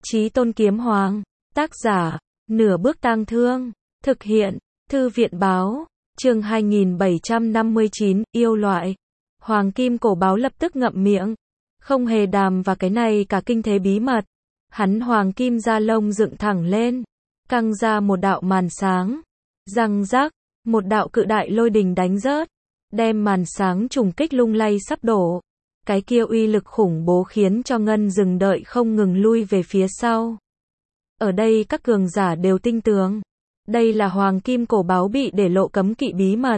Chí Tôn Kiếm Hoàng. Tác giả, Nửa Bước Tang Thương. Thực hiện, Thư viện báo. Chương 2759, yêu loại. Hoàng kim cổ báo lập tức ngậm miệng. Không hề đàm và cái này cả kinh thế bí mật. Hắn hoàng kim da lông dựng thẳng lên. Căng ra một đạo màn sáng. Răng rắc, một đạo cự đại lôi đình đánh rớt. Đem màn sáng trùng kích lung lay sắp đổ. Cái kia uy lực khủng bố khiến cho ngân rừng đợi không ngừng lui về phía sau. Ở đây các cường giả đều tin tưởng. Đây là hoàng kim cổ báo bị để lộ cấm kỵ bí mật.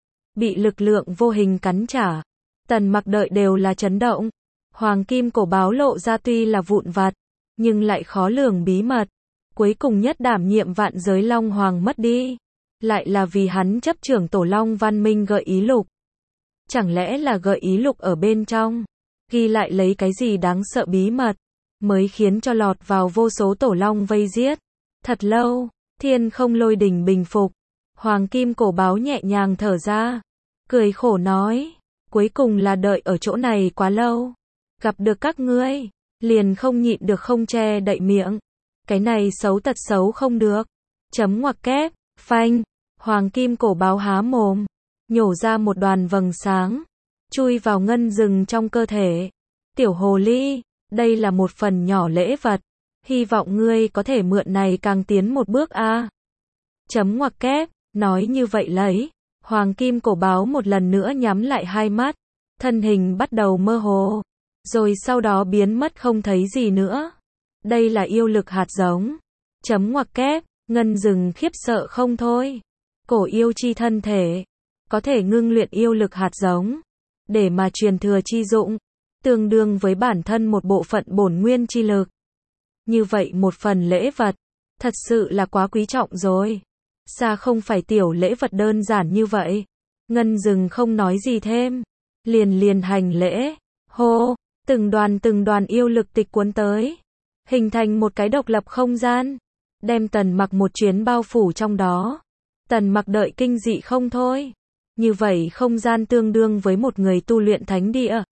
Bị lực lượng vô hình cắn trả. Tần Mặc đợi đều là chấn động. Hoàng kim cổ báo lộ ra tuy là vụn vặt, nhưng lại khó lường bí mật. Cuối cùng nhất đảm nhiệm vạn giới Long Hoàng mất đi. Lại là vì hắn chấp trưởng Tổ Long Văn Minh gợi ý lục. Chẳng lẽ là gợi ý lục ở bên trong, ghi lại lấy cái gì đáng sợ bí mật, mới khiến cho lọt vào vô số tổ long vây giết. Thật lâu, thiên không lôi đình bình phục. Hoàng kim cổ báo nhẹ nhàng thở ra, cười khổ nói, cuối cùng là đợi ở chỗ này quá lâu. Gặp được các ngươi, liền không nhịn được không che đậy miệng. Cái này xấu tật xấu không được. Chấm ngoặc kép, phanh, hoàng kim cổ báo há mồm. Nhổ ra một đoàn vầng sáng, chui vào ngân rừng trong cơ thể. Tiểu hồ ly, đây là một phần nhỏ lễ vật. Hy vọng ngươi có thể mượn này càng tiến một bước a. Chấm ngoặc kép, nói như vậy lấy. Hoàng kim cổ báo một lần nữa nhắm lại hai mắt. Thân hình bắt đầu mơ hồ. Rồi sau đó biến mất không thấy gì nữa. Đây là yêu lực hạt giống. Chấm ngoặc kép, ngân rừng khiếp sợ không thôi. Cổ yêu chi thân thể. Có thể ngưng luyện yêu lực hạt giống, để mà truyền thừa chi dụng, tương đương với bản thân một bộ phận bổn nguyên chi lực. Như vậy một phần lễ vật, thật sự là quá quý trọng rồi. Xa không phải tiểu lễ vật đơn giản như vậy. Ngân rừng không nói gì thêm, liền hành lễ. Hô, từng đoàn yêu lực tịch cuốn tới, hình thành một cái độc lập không gian, đem Tần Mặc một chuyến bao phủ trong đó. Tần Mặc đợi kinh dị không thôi. Như vậy không gian tương đương với một người tu luyện thánh địa.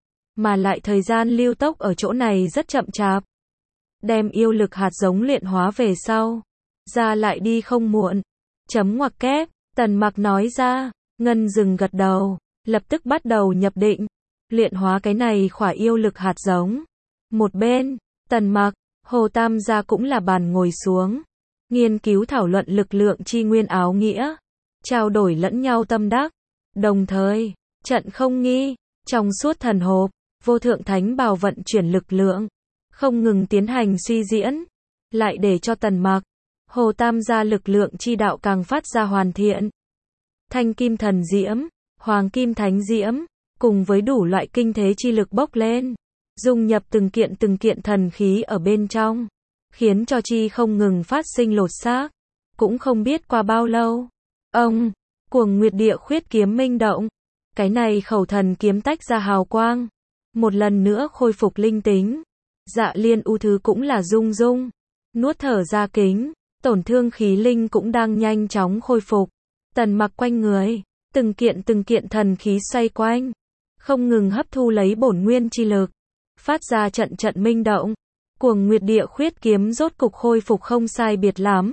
Mà lại thời gian lưu tốc ở chỗ này rất chậm chạp. Đem yêu lực hạt giống luyện hóa về sau. Ra lại đi không muộn. Chấm ngoặc kép, Tần Mặc nói ra. Ngân rừng gật đầu. Lập tức bắt đầu nhập định. Luyện hóa cái này khỏa yêu lực hạt giống. Một bên, Tần Mặc, Hồ Tam gia cũng là bàn ngồi xuống. Nghiên cứu thảo luận lực lượng chi nguyên áo nghĩa. Trao đổi lẫn nhau tâm đắc. Đồng thời, trận không nghi, trong suốt thần hộp, vô thượng thánh bào vận chuyển lực lượng, không ngừng tiến hành suy diễn, lại để cho Tần Mặc, Hồ Tam gia lực lượng chi đạo càng phát ra hoàn thiện. Thanh kim thần diễm, hoàng kim thánh diễm, cùng với đủ loại kinh thế chi lực bốc lên, dung nhập từng kiện thần khí ở bên trong, khiến cho chi không ngừng phát sinh lột xác. Cũng không biết qua bao lâu. Ông, Cuồng Nguyệt Địa Khuyết kiếm minh động. Cái này khẩu thần kiếm tách ra hào quang. Một lần nữa khôi phục linh tính. Dạ Liên U Thứ cũng là rung rung. Nuốt thở ra kính. Tổn thương khí linh cũng đang nhanh chóng khôi phục. Tần Mặc quanh người. Từng kiện thần khí xoay quanh. Không ngừng hấp thu lấy bổn nguyên chi lực. Phát ra trận minh động. Cuồng Nguyệt Địa Khuyết kiếm rốt cục khôi phục không sai biệt lắm.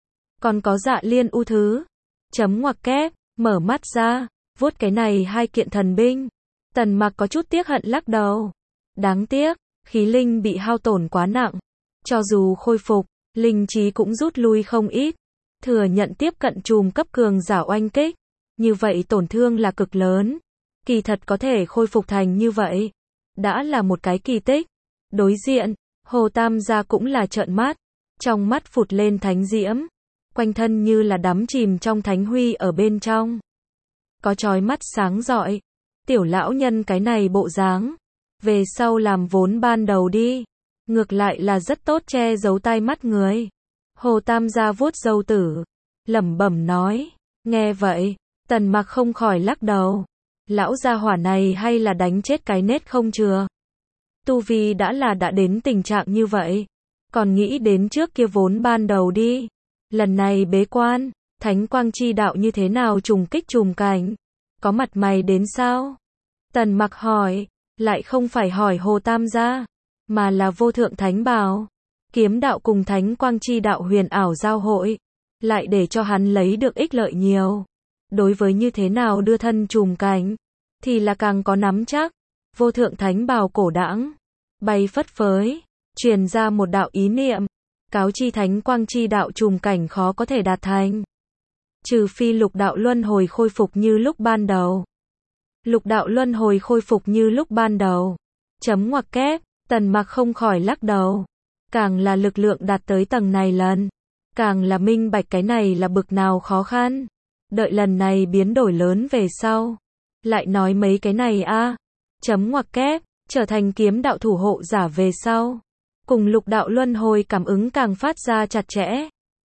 Còn có Dạ Liên U Thứ. Chấm ngoặc kép, mở mắt ra, vuốt cái này hai kiện thần binh. Tần Mặc có chút tiếc hận lắc đầu. Đáng tiếc, khí linh bị hao tổn quá nặng. Cho dù khôi phục, linh trí cũng rút lui không ít. Thừa nhận tiếp cận trùm cấp cường giả oanh kích. Như vậy tổn thương là cực lớn. Kỳ thật có thể khôi phục thành như vậy. Đã là một cái kỳ tích. Đối diện, Hồ Tam gia cũng là trợn mắt. Trong mắt phụt lên thánh diễm. Quanh thân như là đắm chìm trong thánh huy ở bên trong. Có chói mắt sáng rọi. Tiểu lão nhân cái này bộ dáng. Về sau làm vốn ban đầu đi. Ngược lại là rất tốt che giấu tai mắt người. Hồ Tam gia vuốt râu tử. Lẩm bẩm nói. Nghe vậy, Tần Mặc không khỏi lắc đầu. Lão gia hỏa này hay là đánh chết cái nết không chừa. Tu vi đã đến tình trạng như vậy. Còn nghĩ đến trước kia vốn ban đầu đi. Lần này bế quan, thánh quang chi đạo như thế nào trùng kích trùng cảnh? Có mặt mày đến sao? Tần Mặc hỏi, lại không phải hỏi Hồ Tam gia, mà là vô thượng thánh bào. kiếm đạo cùng thánh quang chi đạo huyền ảo giao hội, lại để cho hắn lấy được ích lợi nhiều. Đối với như thế nào đưa thân trùm cảnh, thì là càng có nắm chắc. Vô thượng thánh bào cổ đãng, bay phất phới, truyền ra một đạo ý niệm, cáo chi thánh quang chi đạo trùm cảnh khó có thể đạt thành. Trừ phi lục đạo luân hồi khôi phục như lúc ban đầu. Lục đạo luân hồi khôi phục như lúc ban đầu. Chấm ngoặc kép, Tần Mặc không khỏi lắc đầu. Càng là lực lượng đạt tới tầng này lần, càng là minh bạch cái này là bực nào khó khăn. Đợi lần này biến đổi lớn về sau, lại nói mấy cái này a. Chấm ngoặc kép, trở thành kiếm đạo thủ hộ giả về sau, cùng lục đạo luân hồi cảm ứng càng phát ra chặt chẽ.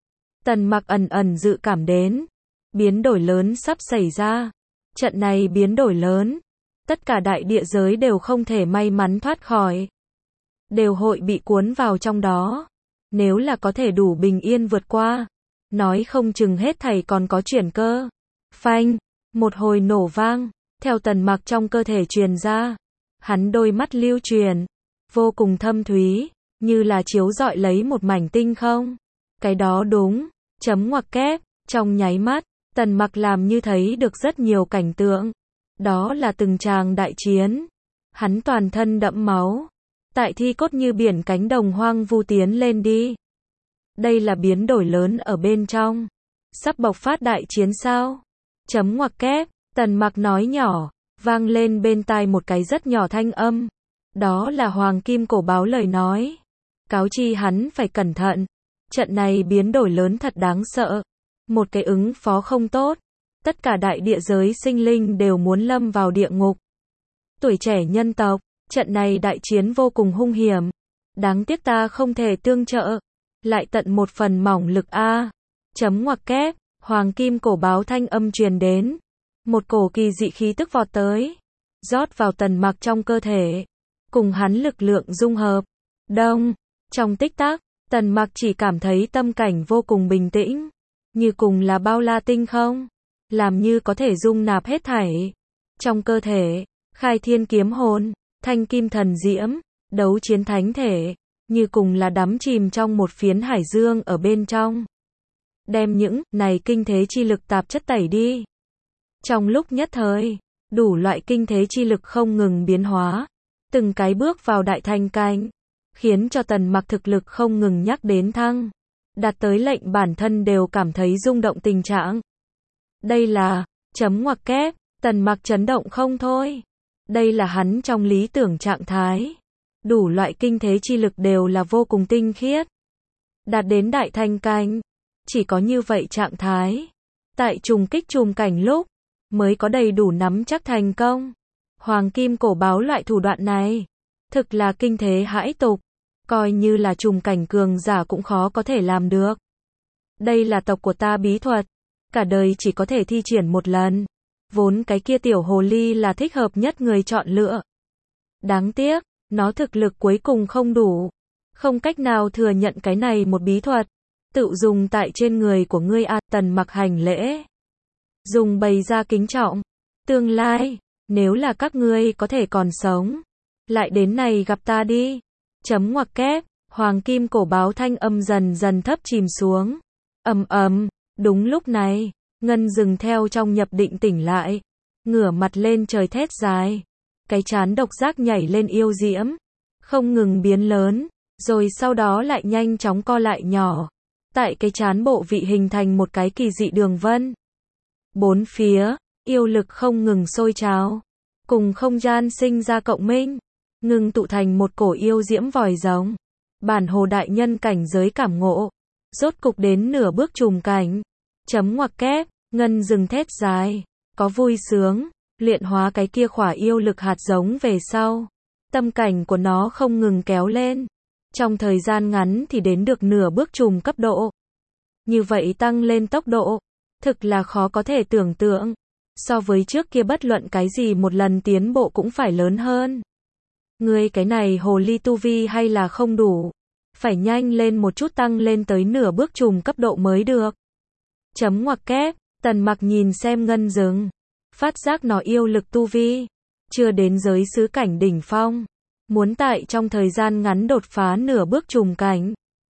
Tần Mặc ẩn ẩn dự cảm đến, biến đổi lớn sắp xảy ra. Trận này biến đổi lớn, tất cả đại địa giới đều không thể may mắn thoát khỏi, đều hội bị cuốn vào trong đó. Nếu là có thể đủ bình yên vượt qua, nói không chừng hết thảy còn có chuyển cơ. Phanh, một hồi nổ vang, theo Tần Mặc trong cơ thể truyền ra. Hắn đôi mắt lưu truyền, vô cùng thâm thúy, như là chiếu rọi lấy một mảnh tinh không. Cái đó đúng, chấm ngoặc kép, trong nháy mắt, Tần Mặc làm như thấy được rất nhiều cảnh tượng. Đó là từng tràng đại chiến. Hắn toàn thân đẫm máu, tại thi cốt như biển cánh đồng hoang vu tiến lên đi. Đây là biến đổi lớn ở bên trong. Sắp bộc phát đại chiến sao? Chấm ngoặc kép, Tần Mặc nói nhỏ, vang lên bên tai một cái rất nhỏ thanh âm. Đó là Hoàng Kim Cổ Báo lời nói. Cáo chi hắn phải cẩn thận. Trận này biến đổi lớn thật đáng sợ. Một cái ứng phó không tốt, tất cả đại địa giới sinh linh đều muốn lâm vào địa ngục. Tuổi trẻ nhân tộc, trận này đại chiến vô cùng hung hiểm. Đáng tiếc ta không thể tương trợ. Lại tận một phần mỏng lực a. Chấm ngoặc kép, Hoàng Kim Cổ Báo thanh âm truyền đến. Một cổ kỳ dị khí tức vọt tới, rót vào Tần Mặc trong cơ thể, cùng hắn lực lượng dung hợp. Đông, trong tích tắc, Tần Mặc chỉ cảm thấy tâm cảnh vô cùng bình tĩnh, như cùng là bao la tinh không, làm như có thể dung nạp hết thảy. Trong cơ thể, khai thiên kiếm hồn, thanh kim thần diễm, đấu chiến thánh thể, như cùng là đắm chìm trong một phiến hải dương ở bên trong. Đem những này kinh thế chi lực tạp chất tẩy đi. Trong lúc nhất thời, đủ loại kinh thế chi lực không ngừng biến hóa, từng cái bước vào đại thành cảnh, khiến cho Tần Mặc thực lực không ngừng nhắc đến thăng, đạt tới lệnh bản thân đều cảm thấy rung động tình trạng. Đây là, chấm ngoặc kép, Tần Mặc chấn động không thôi. Đây là hắn trong lý tưởng trạng thái. Đủ loại kinh thế chi lực đều là vô cùng tinh khiết. Đạt đến đại thành cảnh, chỉ có như vậy trạng thái, tại trùng kích trùm cảnh lúc, mới có đầy đủ nắm chắc thành công. Hoàng Kim Cổ Báo loại thủ đoạn này, thực là kinh thế hãi tục, coi như là trùm cảnh cường giả cũng khó có thể làm được. Đây là tộc của ta bí thuật, cả đời chỉ có thể thi triển một lần. Vốn cái kia tiểu hồ ly là thích hợp nhất người chọn lựa. Đáng tiếc, nó thực lực cuối cùng không đủ, không cách nào thừa nhận cái này một bí thuật, tự dùng tại trên người của ngươi a. Tần Mặc hành lễ, dùng bày ra kính trọng. Tương lai, nếu là các ngươi có thể còn sống, lại đến này gặp ta đi. Chấm ngoặc kép, Hoàng Kim Cổ Báo thanh âm dần dần thấp chìm xuống. Đúng lúc này, Ngân dừng theo trong nhập định tỉnh lại, ngửa mặt lên trời thét dài, cái trán độc giác nhảy lên yêu diễm, không ngừng biến lớn, rồi sau đó lại nhanh chóng co lại nhỏ, tại cái trán bộ vị hình thành một cái kỳ dị đường vân. Bốn phía, yêu lực không ngừng sôi trào, cùng không gian sinh ra cộng minh, ngừng tụ thành một cổ yêu diễm vòi rồng. Bản hồ đại nhân cảnh giới cảm ngộ, rốt cục đến nửa bước trùm cảnh. Chấm ngoặc kép, Ngân dừng thét dài, có vui sướng, luyện hóa cái kia khỏa yêu lực hạt giống về sau, tâm cảnh của nó không ngừng kéo lên, trong thời gian ngắn thì đến được nửa bước trùm cấp độ. Như vậy tăng lên tốc độ, thực là khó có thể tưởng tượng, so với trước kia bất luận cái gì một lần tiến bộ cũng phải lớn hơn. Ngươi cái này hồ ly tu vi hay là không đủ, phải nhanh lên một chút tăng lên tới nửa bước trùm cấp độ mới được. Chấm ngoặc kép, Tần Mặc nhìn xem Ngân dừng, phát giác nó yêu lực tu vi, chưa đến giới xứ cảnh đỉnh phong, muốn tại trong thời gian ngắn đột phá nửa bước trùm cảnh,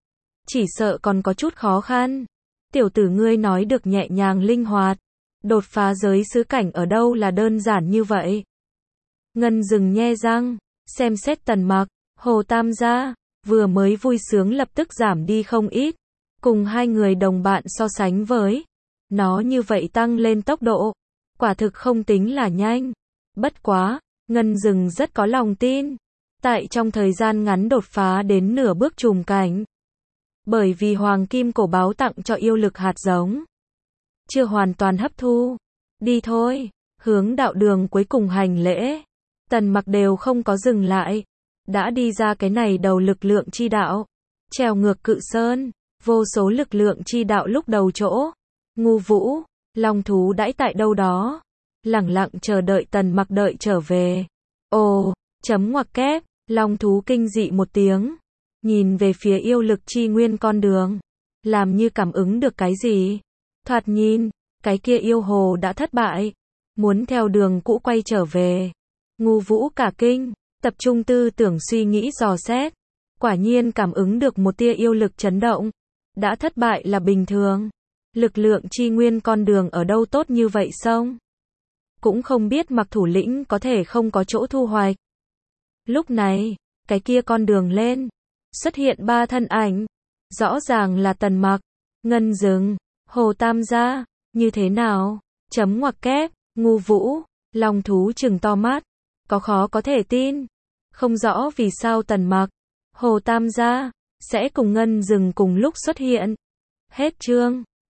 chỉ sợ còn có chút khó khăn. Tiểu tử ngươi nói được nhẹ nhàng linh hoạt, đột phá giới xứ cảnh ở đâu là đơn giản như vậy. Ngân Dừng nhe răng, xem xét Tần Mặc, Hồ Tam gia, vừa mới vui sướng lập tức giảm đi không ít. Cùng hai người đồng bạn so sánh với, nó như vậy tăng lên tốc độ, quả thực không tính là nhanh. Bất quá, Ngân Dừng rất có lòng tin, tại trong thời gian ngắn đột phá đến nửa bước trùng cảnh. Bởi vì Hoàng Kim Cổ Báo tặng cho yêu lực hạt giống, chưa hoàn toàn hấp thu. Đi thôi, hướng đạo đường cuối cùng hành lễ. Tần Mặc đều không có dừng lại, đã đi ra cái này đầu lực lượng chi đạo, trèo ngược Cự Sơn, vô số lực lượng chi đạo lúc đầu chỗ. Ngu Vũ, Long thú đãi tại đâu đó, lẳng lặng chờ đợi Tần Mặc đợi trở về. Ồ, chấm ngoặc kép, Long thú kinh dị một tiếng, nhìn về phía yêu lực chi nguyên con đường, làm như cảm ứng được cái gì. Thoạt nhìn, cái kia yêu hồ đã thất bại, muốn theo đường cũ quay trở về. Ngu Vũ cả kinh, tập trung tư tưởng suy nghĩ dò xét, quả nhiên cảm ứng được một tia yêu lực chấn động. Đã thất bại là bình thường, lực lượng chi nguyên con đường ở đâu tốt như vậy xong. Cũng không biết Mặc thủ lĩnh có thể không có chỗ thu hoạch. Lúc này, cái kia con đường lên, xuất hiện ba thân ảnh, rõ ràng là Tần Mặc, Ngân Dừng, Hồ Tam gia. Như thế nào? Chấm ngoặc kép, Ngu Vũ, Long thú trừng to mắt, có khó có thể tin, không rõ vì sao Tần Mặc, Hồ Tam gia sẽ cùng Ngân Dừng cùng lúc xuất hiện. Hết chương.